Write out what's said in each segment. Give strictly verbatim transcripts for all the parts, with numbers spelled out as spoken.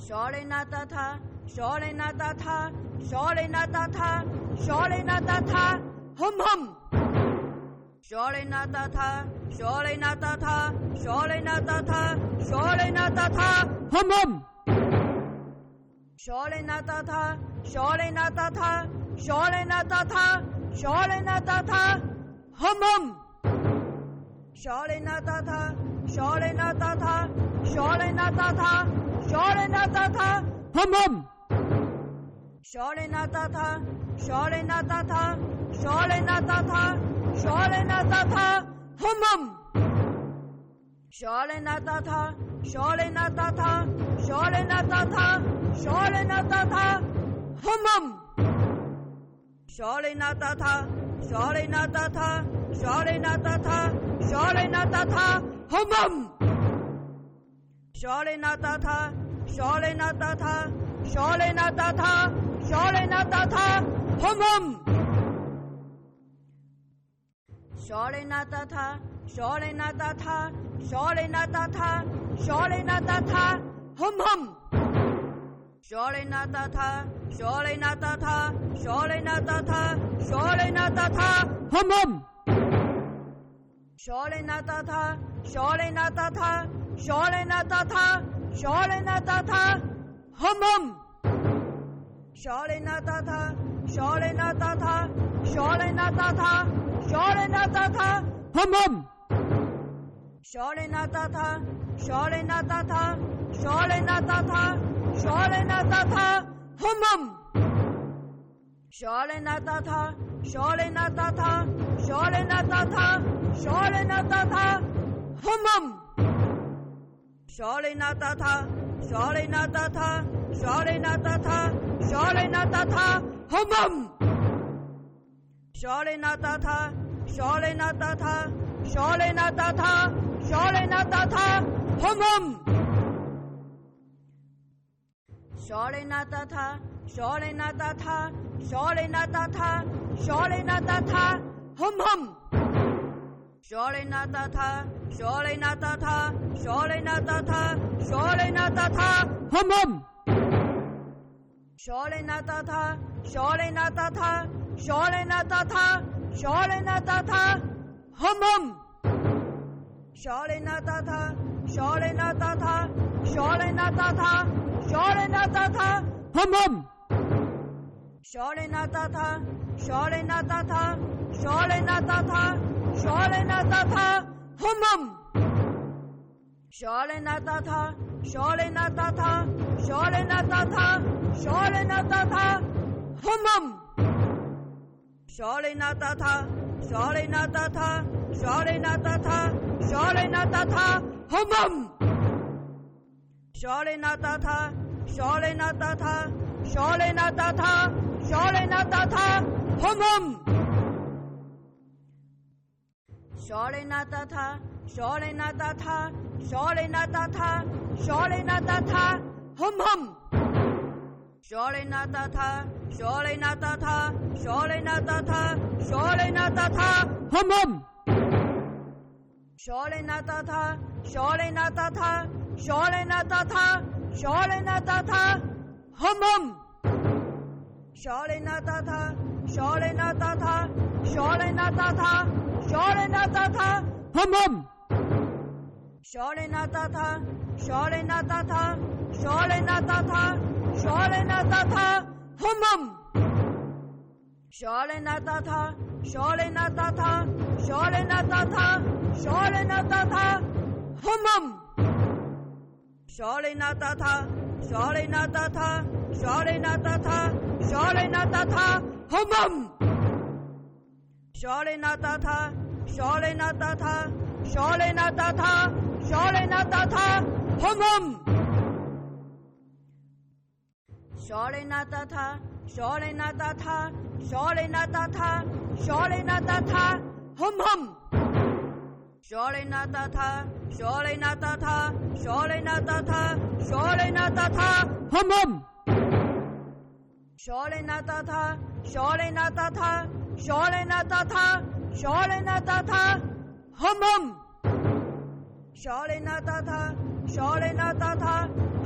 Sholinatata, Sholinatata, Sholinatata, Sholinatata, hum hum. Sholinatata, Sholinatata, Sholinatata, Sholinatata, hum hum. Sholinatata, Sholinatata, Sholinatata, Sholinatata, hum hum. Sholinatata, Sholinatata, Sholinatata, Sholinatata, hum hum. Sholinatata, Sholinatata, Sholinatata, Sholinatata, hum hum. Sholinatata, Sholinatata, Sholinatata, Sholinatata, hum hum. Sholinatata, Sholinatata, Sholinatata, Sholinatata, hum hum. Sholinatata, Sholinatata, Sholinatata, Sholinatata, hum hum. Sholinatata, Sholinatata, Sholinatata, Sholinatata, hum hum. Sholinatata, Sholinatata, Sholinatata, Sholinatata, hum hum. Sholinatata, Sholinatata, Sholinatata, Sholinatata, hum hum. Sholinatata, Sholinatata, Sholinatata, Sholinatata, hum hum. Sholinatata, Sholinatata, Sholinatata, Sholinatata, hum hum. Sholinatata, Sholinatata, Sholinatata, Sholinatata, hum hum. Sholinatata, Sholinatata, Sholinatata, Sholinatata, hum hum. Sholinatata, Sholinatata, Sholinatata, Sholinatata, hum hum. Sholinatata, Sholinatata, Sholinatata, Sholinatata, hum hum. Sholinatata, Sholinatata, Sholinatata, Sholinatata, hum hum. Sholinatata, Sholinatata, Sholinatata, Sholinatata, hum hum. Sholinatata, Sholinatata, Sholinatata, Sholinatata, hum hum. Sholinatata, Sholinatata, Sholinatata, Sholinatata, hum hum. Sholinatata, Sholinatata, Sholinatata, Sholinatata, hum hum. Sholinatata, Sholinatata, Sholinatata, Sholinatata, hum hum. Sholinatata, Sholinatata, Sholinatata, Sholinatata, hum hum. Sholinatata, Sholinatata, Sholinatata, Sholinatata, hum hum. Sholinatata, Sholinatata, Sholinatata, Sholinatata, hum hum. Sholinatata, Sholinatata, Sholinatata, Sholinatata, hum hum. Sholinatata, Sholinatata, Sholinatata, Sholinatata, hum hum. Sholinatata, Sholinatata, Sholinatata, Sholinatata, hum hum. Sholinatata, Sholinatata, Sholinatata, Sholinatata, hum hum. Sholinatata, Sholinatata, Sholinatata, Sholinatata, hum hum. Sholinatata, Sholinatata, Sholinatata, Sholinatata, hum hum. Sholinatata, Sholinatata, Sholinatata, Sholinatata, hum hum. Sholinatata, Sholinatata, Sholinatata, Sholinatata, hum hum. Sholinatata, Sholinatata, Sholinatata, Sholinatata, hum hum. Sholinatata, Sholinatata,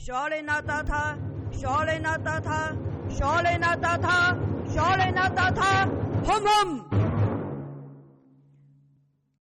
Sholinatata, Sholinatata, Sholinatata, Sholinatata, hum hum.